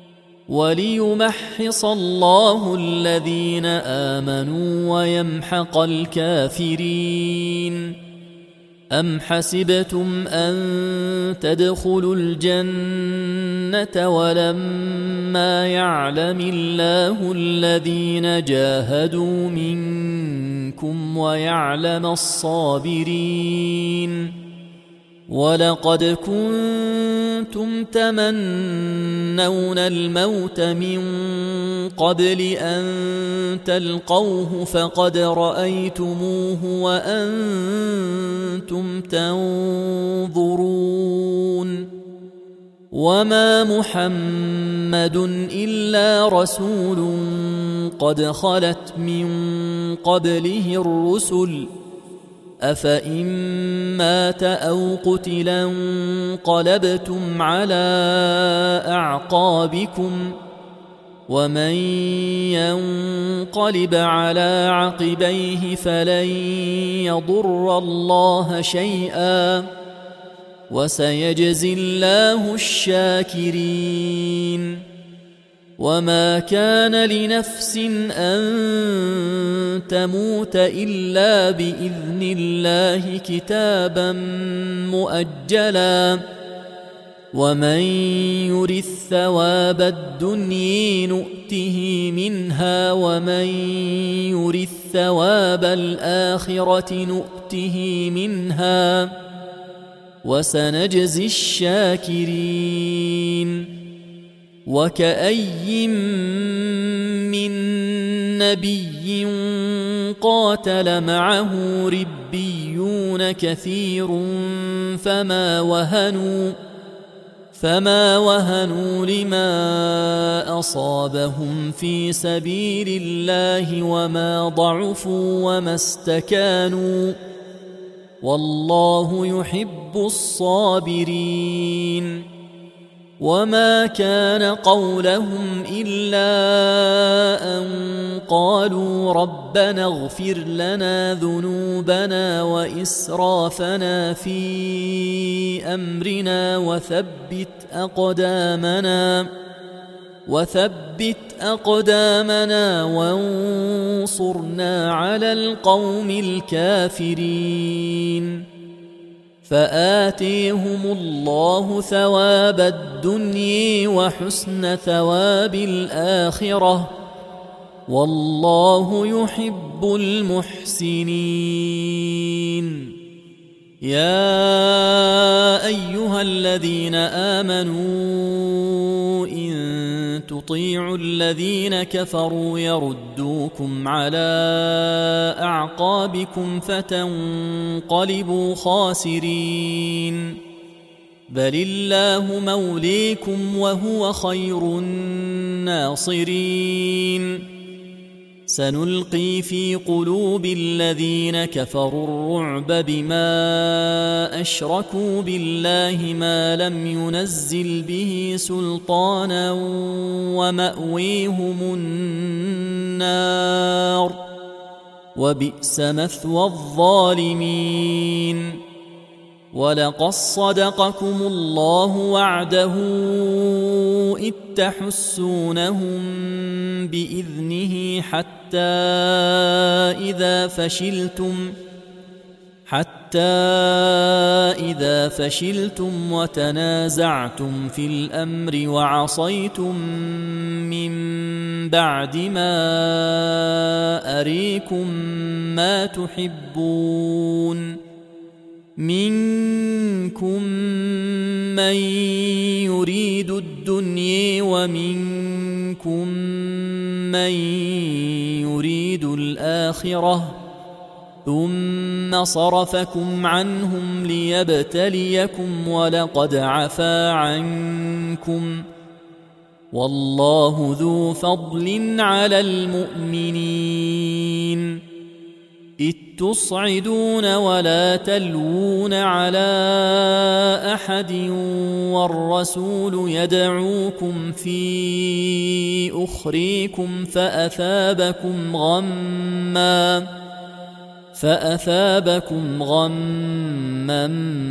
وليمحص الله الذين آمنوا ويمحق الكافرين أم حسبتم أن تدخلوا الجنة ولما يعلم الله الذين جاهدوا منكم ويعلم الصابرين ولقد كنتم تمنون الموت من قبل أن تلقوه فقد رأيتموه وأنتم تنظرون وما محمد إلا رسول قد خلت من قبله الرسل أفإن مات أو قتلا انقلبتم على أعقابكم ومن ينقلب على عقبيه فلن يضر الله شيئا وسيجزي الله الشاكرين وما كان لنفس أن تموت إلا بإذن الله كتابا مؤجلا ومن يرث ثواب الدنيا نؤته منها ومن يرث ثواب الآخرة نؤته منها وسنجزي الشاكرين وكأي من نبي قاتل معه ربيون كثير فما وهنوا لما أصابهم في سبيل الله وما ضعفوا وما استكانوا والله يحب الصابرين. وما كان قولهم إلا أن قالوا ربنا اغفر لنا ذنوبنا وإسرافنا في أمرنا وثبت أقدامنا وانصرنا على القوم الكافرين. فآتيهم الله ثواب الدنيا وحسن ثواب الآخرة والله يحب المحسنين. يا أيها الذين آمنوا إن تطيعوا الذين كفروا يردوكم على أعقابكم فتنقلبوا خاسرين. بل الله موليكم وهو خير الناصرين. سنلقي في قلوب الذين كفروا الرعب بما أشركوا بالله ما لم ينزل به سلطانا ومأويهم النار وبئس مثوى الظالمين. ولقد صدقكم الله وعده إذ تحسونهم بإذنه حتى إذا فشلتم وتنازعتم في الأمر وعصيتم من بعد ما أريكم ما تحبون منكم من يريد الدنيا ومنكم من يريد الآخرة ثم صرفكم عنهم ليبتليكم ولقد عفا عنكم والله ذو فضل على المؤمنين. إذ تصعدون ولا تلوون على أحد والرسول يدعوكم في أخريكم فأثابكم غما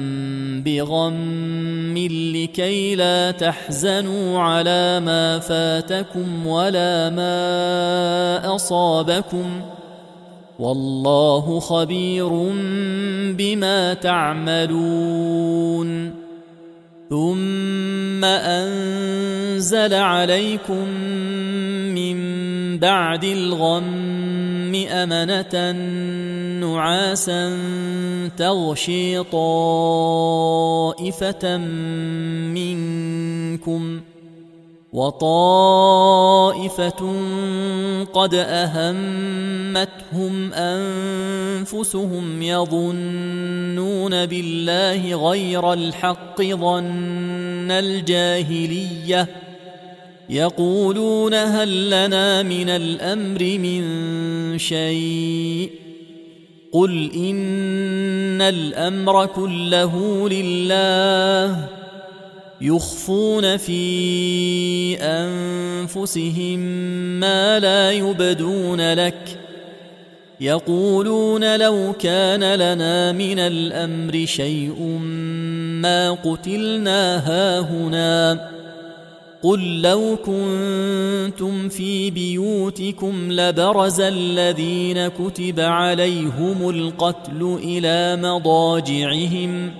بغم لكي لا تحزنوا على ما فاتكم ولا ما أصابكم والله خبير بما تعملون. ثم أنزل عليكم من بعد الغم أمنة نعاسا تغشي طائفة منكم وطائفة قد أهمتهم أنفسهم يظنون بالله غير الحق ظن الجاهلية يقولون هل لنا من الأمر من شيء قل إن الأمر كله لله يخفون في أنفسهم ما لا يبدون لك يقولون لو كان لنا من الأمر شيء ما قتلنا هاهنا قل لو كنتم في بيوتكم لبرز الذين كتب عليهم القتل إلى مضاجعهم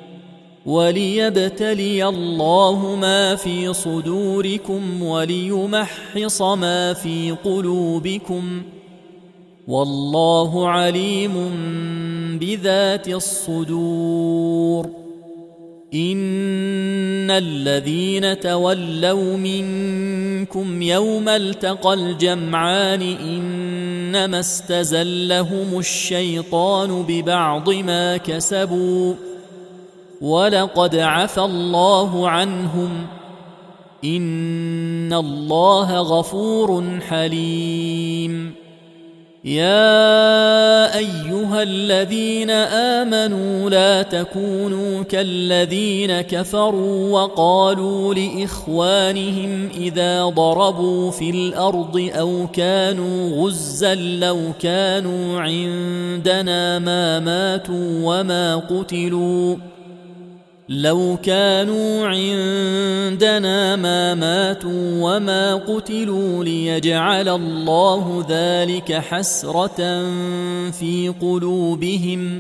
وليبتلي الله ما في صدوركم وليمحص ما في قلوبكم والله عليم بذات الصدور. إن الذين تولوا منكم يوم التقى الجمعان إنما استزلهم الشيطان ببعض ما كسبوا ولقد عفى الله عنهم إن الله غفور حليم. يا أيها الذين آمنوا لا تكونوا كالذين كفروا وقالوا لإخوانهم إذا ضربوا في الأرض أو كانوا غزا لو كانوا عندنا ما ماتوا وما قتلوا ليجعل الله ذلك حسرة في قلوبهم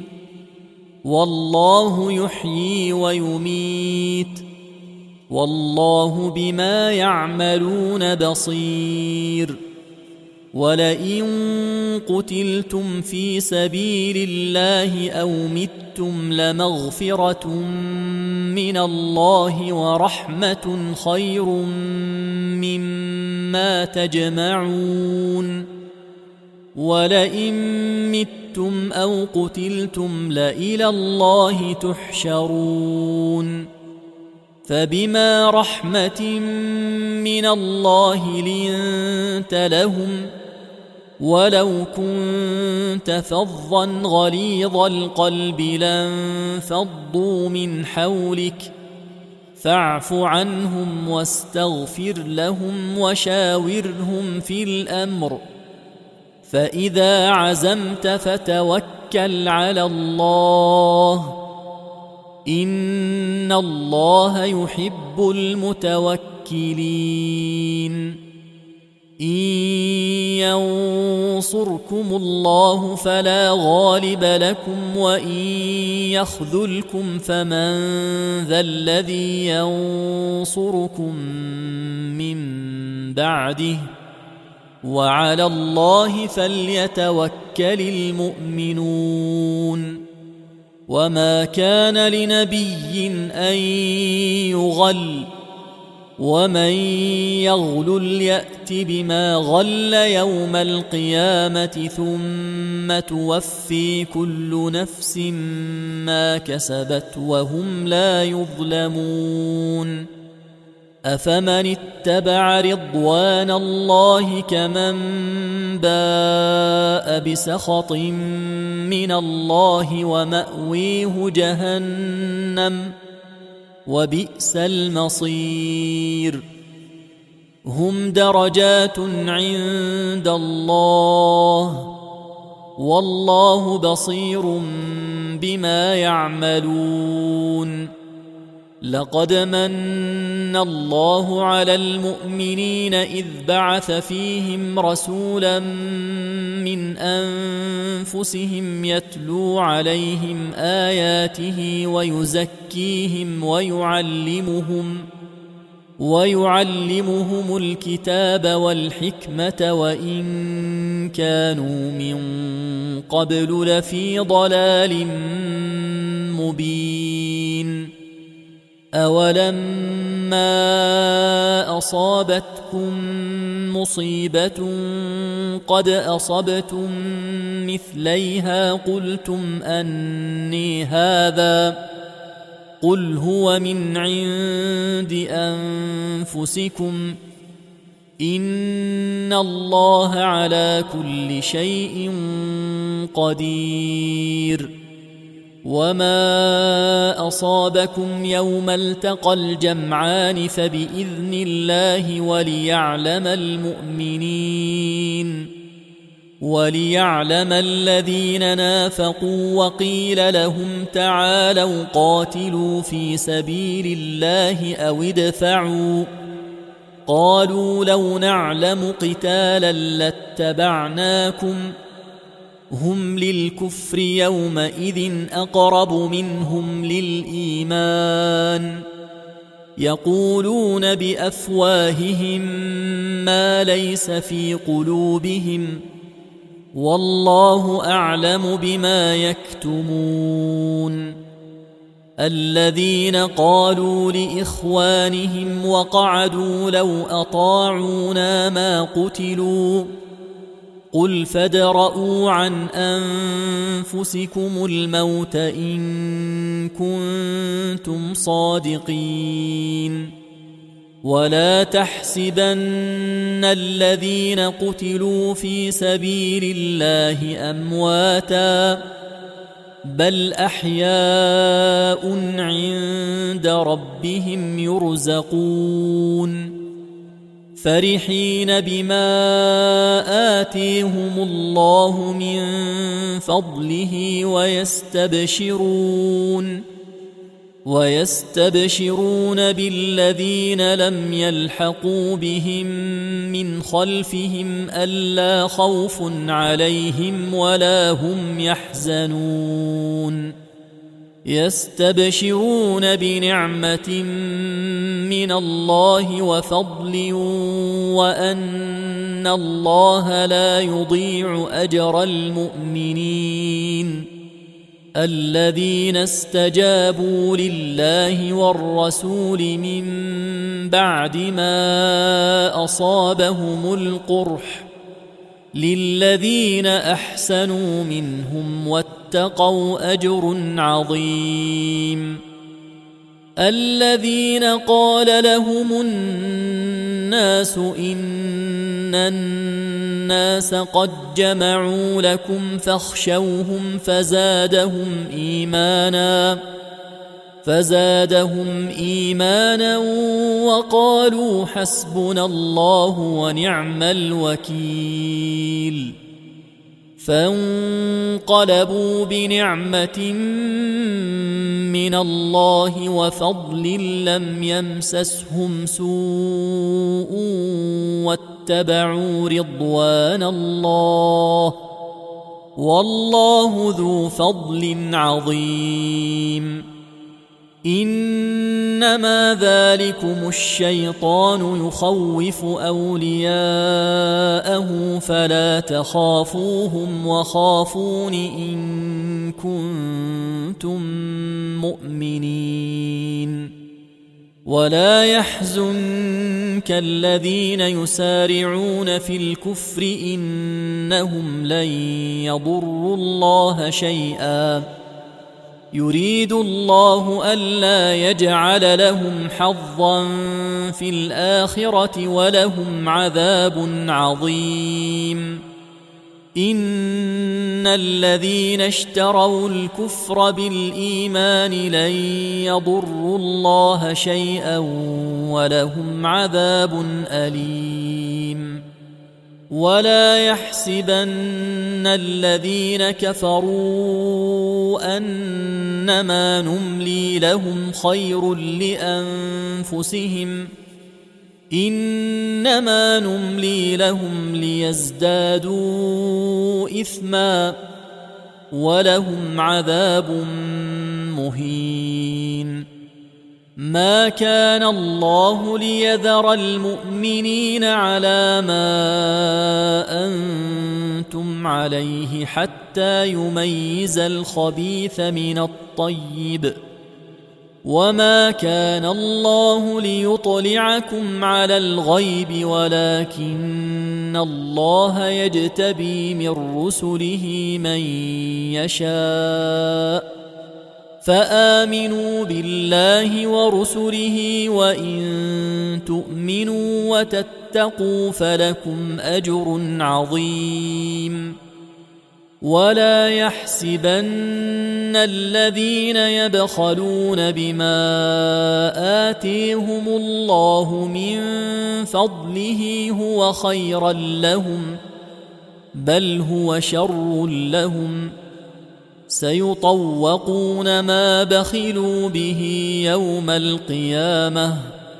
والله يحيي ويميت والله بما يعملون بصير. ولئن قتلتم في سبيل الله أو متم لمغفرة من الله ورحمة خير مما تجمعون. ولئن متم أو قتلتم لإلى الله تحشرون. فبما رحمة من الله لنت لهم ولو كنت فظا غليظ القلب لانفضوا من حولك فاعف عنهم واستغفر لهم وشاورهم في الأمر فإذا عزمت فتوكل على الله إن الله يحب المتوكلين. إن ينصركم الله فلا غالب لكم وإن يخذلكم فمن ذا الذي ينصركم من بعده وعلى الله فليتوكل المؤمنون. وما كان لنبي أن يغل ومن يغلل يأت بما غل يوم القيامة ثم توفي كل نفس ما كسبت وهم لا يظلمون. أفمن اتبع رضوان الله كمن باء بسخط من الله ومأويه جهنم وبئس المصير. هم درجات عند الله والله بصير بما يعملون. لقد من الله على المؤمنين إذ بعث فيهم رسولا من أنفسهم يتلو عليهم آياته ويزكيهم ويعلمهم الكتاب والحكمة وإن كانوا من قبل لفي ضلال مبين. أولما أصابتكم مصيبة قد أصبتم مثليها قلتم أني هذا قل هو من عند أنفسكم إن الله على كل شيء قدير. وما أصابكم يوم التقى الجمعان فبإذن الله وليعلم الذين نافقوا وقيل لهم تعالوا قاتلوا في سبيل الله أو ادفعوا قالوا لو نعلم قتالا لاتبعناكم هم للكفر يومئذ أقرب منهم للإيمان يقولون بأفواههم ما ليس في قلوبهم والله أعلم بما يكتمون. الذين قالوا لإخوانهم وقعدوا لو أطاعونا ما قتلوا قل فادرءوا عن أنفسكم الموت إن كنتم صادقين ولا تحسبن الذين قتلوا في سبيل الله أمواتا بل أحياء عند ربهم يرزقون فرحين بما آتيهم الله من فضله ويستبشرون بالذين لم يلحقوا بهم من خلفهم ألا خوف عليهم ولا هم يحزنون يستبشرون بنعمة من الله وفضل وأن الله لا يضيع أجر المؤمنين الذين استجابوا لله والرسول من بعد ما أصابهم القرح للذين أحسنوا منهم واتقوا أجر عظيم الذين قال لهم الناس إن الناس قد جمعوا لكم فاخشوهم فزادهم إيمانا وقالوا حسبنا الله ونعم الوكيل فانقلبوا بنعمة من الله وفضل لم يمسسهم سوء واتبعوا رضوان الله والله ذو فضل عظيم إنما ذلكم الشيطان يخوف أولياءه فلا تخافوهم وخافون إن كنتم مؤمنين ولا يحزنك الذين يسارعون في الكفر إنهم لن يضروا الله شيئا يريد الله ألا يجعل لهم حظا في الآخرة ولهم عذاب عظيم إن الذين اشتروا الكفر بالإيمان لن يضروا الله شيئا ولهم عذاب أليم ولا يحسبن الذين كفروا أنما نملي لهم خير لأنفسهم إنما نملي لهم ليزدادوا إثما ولهم عذاب مهين ما كان الله ليذر المؤمنين على ما أنتم عليه حتى يميز الخبيث من الطيب وما كان الله ليطلعكم على الغيب ولكن الله يجتبي من رسله من يشاء فآمنوا بالله ورسله وإن تؤمنوا وتتقوا فلكم أجر عظيم ولا يحسبن الذين يبخلون بما آتيهم الله من فضله هو خيرا لهم بل هو شر لهم سيطوقون ما بخلوا به يوم القيامة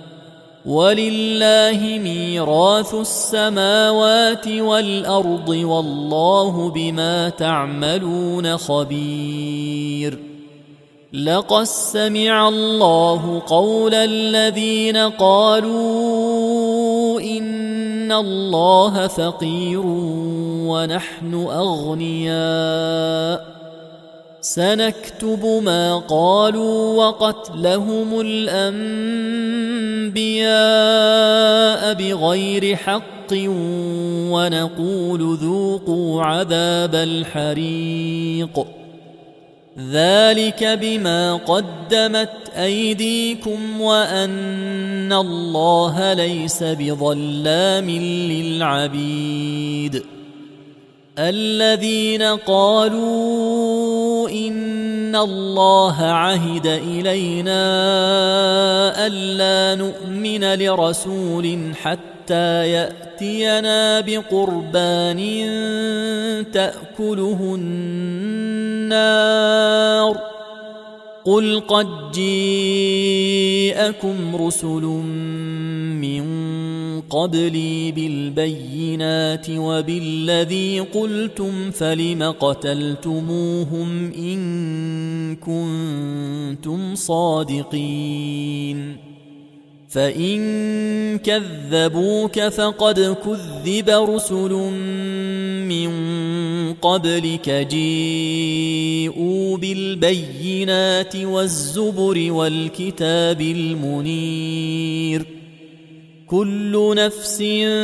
ولله ميراث السماوات والأرض والله بما تعملون خبير لقد سمع الله قول الذين قالوا إن الله فقير ونحن أغنياء سنكتب ما قالوا وقتلهم الأنبياء بغير حق ونقول ذوقوا عذاب الحريق ذلك بما قدمت أيديكم وأن الله ليس بظلام للعبيد. الذين قالوا إن الله عهد إلينا ألا نؤمن لرسول حتى يأتينا بقربان تأكله النار قل قد جاءكم رسل من قبلي بالبينات وبالذي قلتم فلم قتلتموهم إن كنتم صادقين فإن كذبوك فقد كذب رسل من قبلك جاءوا بالبينات والزبر والكتاب المنير كل نفس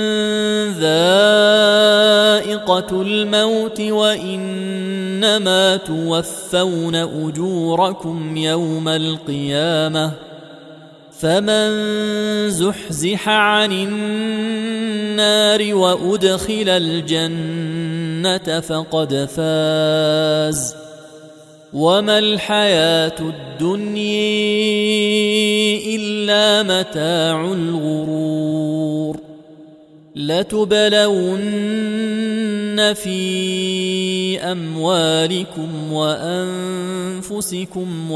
ذائقة الموت وإنما توفون أجوركم يوم القيامة فمن زحزح عن النار وأدخل الجنة فقد فاز وما الحياة الدنيا إلا متاع الغرور لتبلون في أموالكم وأنفسكم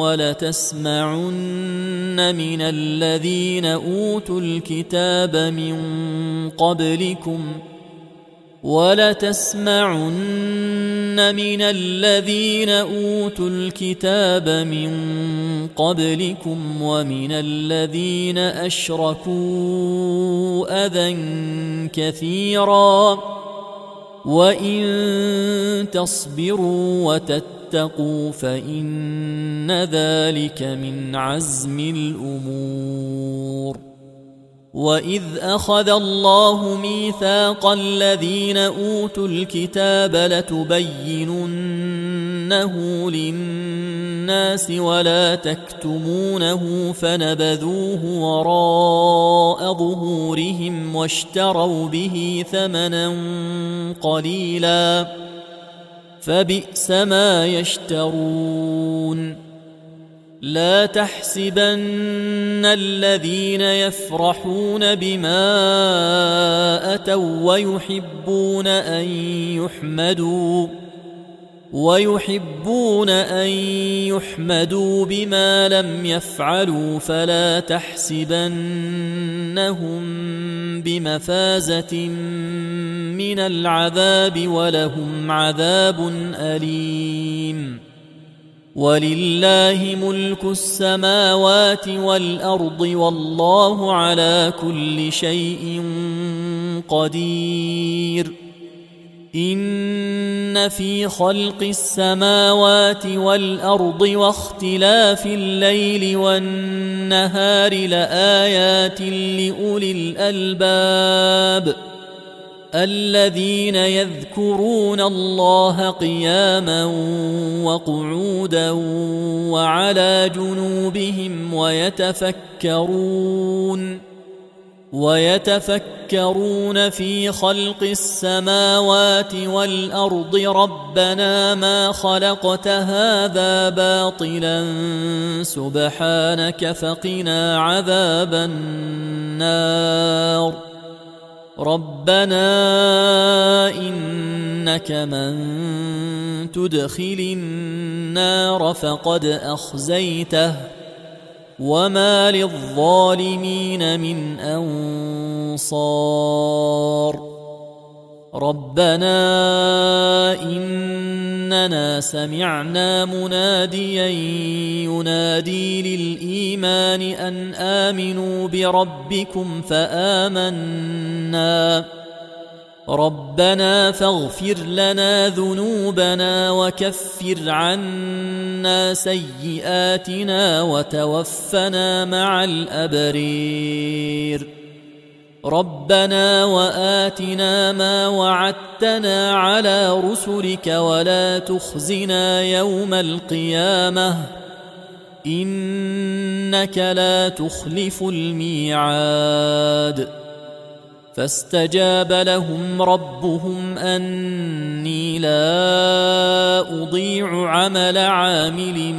ولتسمعن من الذين أوتوا الكتاب من قبلكم ومن الذين أشركوا أذى كثيرا وإن تصبروا وتتقوا فإن ذلك من عزم الأمور وإذ أخذ الله ميثاق الذين أوتوا الكتاب لتبيننه للناس ولا تكتمونه فنبذوه وراء ظهورهم واشتروا به ثمنا قليلا فبئس ما يشترون لا تحسبن الذين يفرحون بما أتوا ويحبون أن يحمدوا بما لم يفعلوا فلا تحسبنهم بمفازة من العذاب ولهم عذاب أليم ولله ملك السماوات والأرض والله على كل شيء قدير إن في خلق السماوات والأرض واختلاف الليل والنهار لآيات لأولي الألباب الذين يذكرون الله قياما وقعودا وعلى جنوبهم ويتفكرون في خلق السماوات والأرض ربنا ما خلقت هذا باطلا سبحانك فقنا عذاب النار ربنا إنك من تدخل النار فقد أخزيته وما للظالمين من أنصار ربنا إننا سمعنا مناديا ينادي للإيمان أن آمنوا بربكم فآمنا ربنا فاغفر لنا ذنوبنا وكفر عنا سيئاتنا وتوفنا مع الأبرير ربنا وآتنا ما وعدتنا على رسلك ولا تخزنا يوم القيامة إنك لا تخلف الميعاد فاستجاب لهم ربهم أني لا أضيع عمل عامل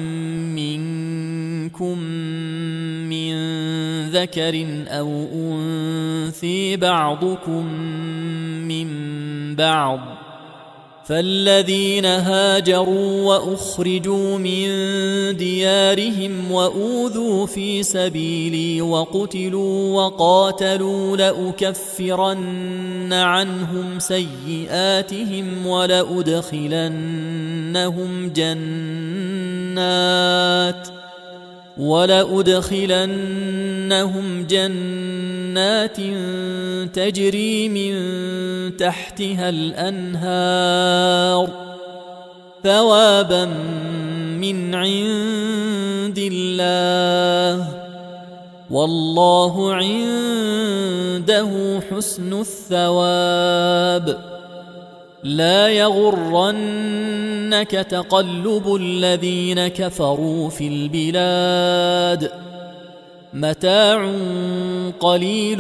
منكم من ذكر أو أنثى بعضكم من بعض فالذين هاجروا وأخرجوا من ديارهم وأوذوا في سبيلي وقتلوا وقاتلوا لأكفرن عنهم سيئاتهم ولأدخلنهم جنات تجري من تحتها الأنهار ثوابا من عند الله والله عنده حسن الثواب لا يغرنك تقلب الذين كفروا في البلاد متاع قليل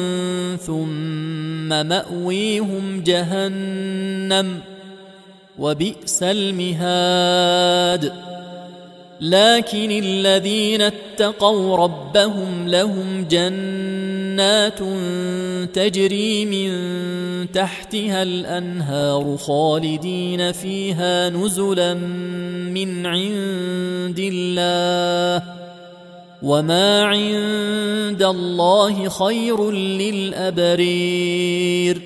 ثم مأويهم جهنم وبئس المهاد لكن الذين اتقوا ربهم لهم جنات تجري من تحتها الأنهار خالدين فيها نزلا من عند الله وما عند الله خير للأبرير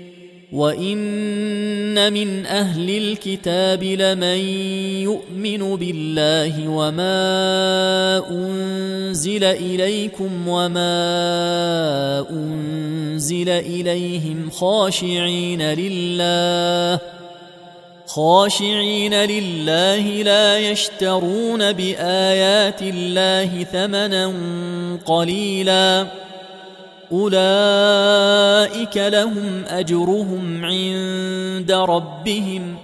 وإن من أهل الكتاب لمن يؤمن بالله وما أنزل إليكم وما أنزل إليهم خاشعين لله لا يشترون بآيات الله ثمنا قليلا أولئك لهم أجرهم عند ربهم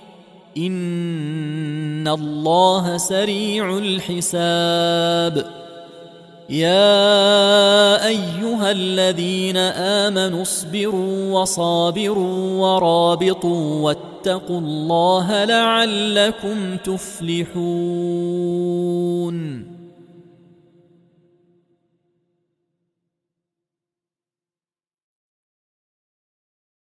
إن الله سريع الحساب يا أيها الذين آمنوا اصبروا وصابروا ورابطوا واتقوا الله لعلكم تفلحون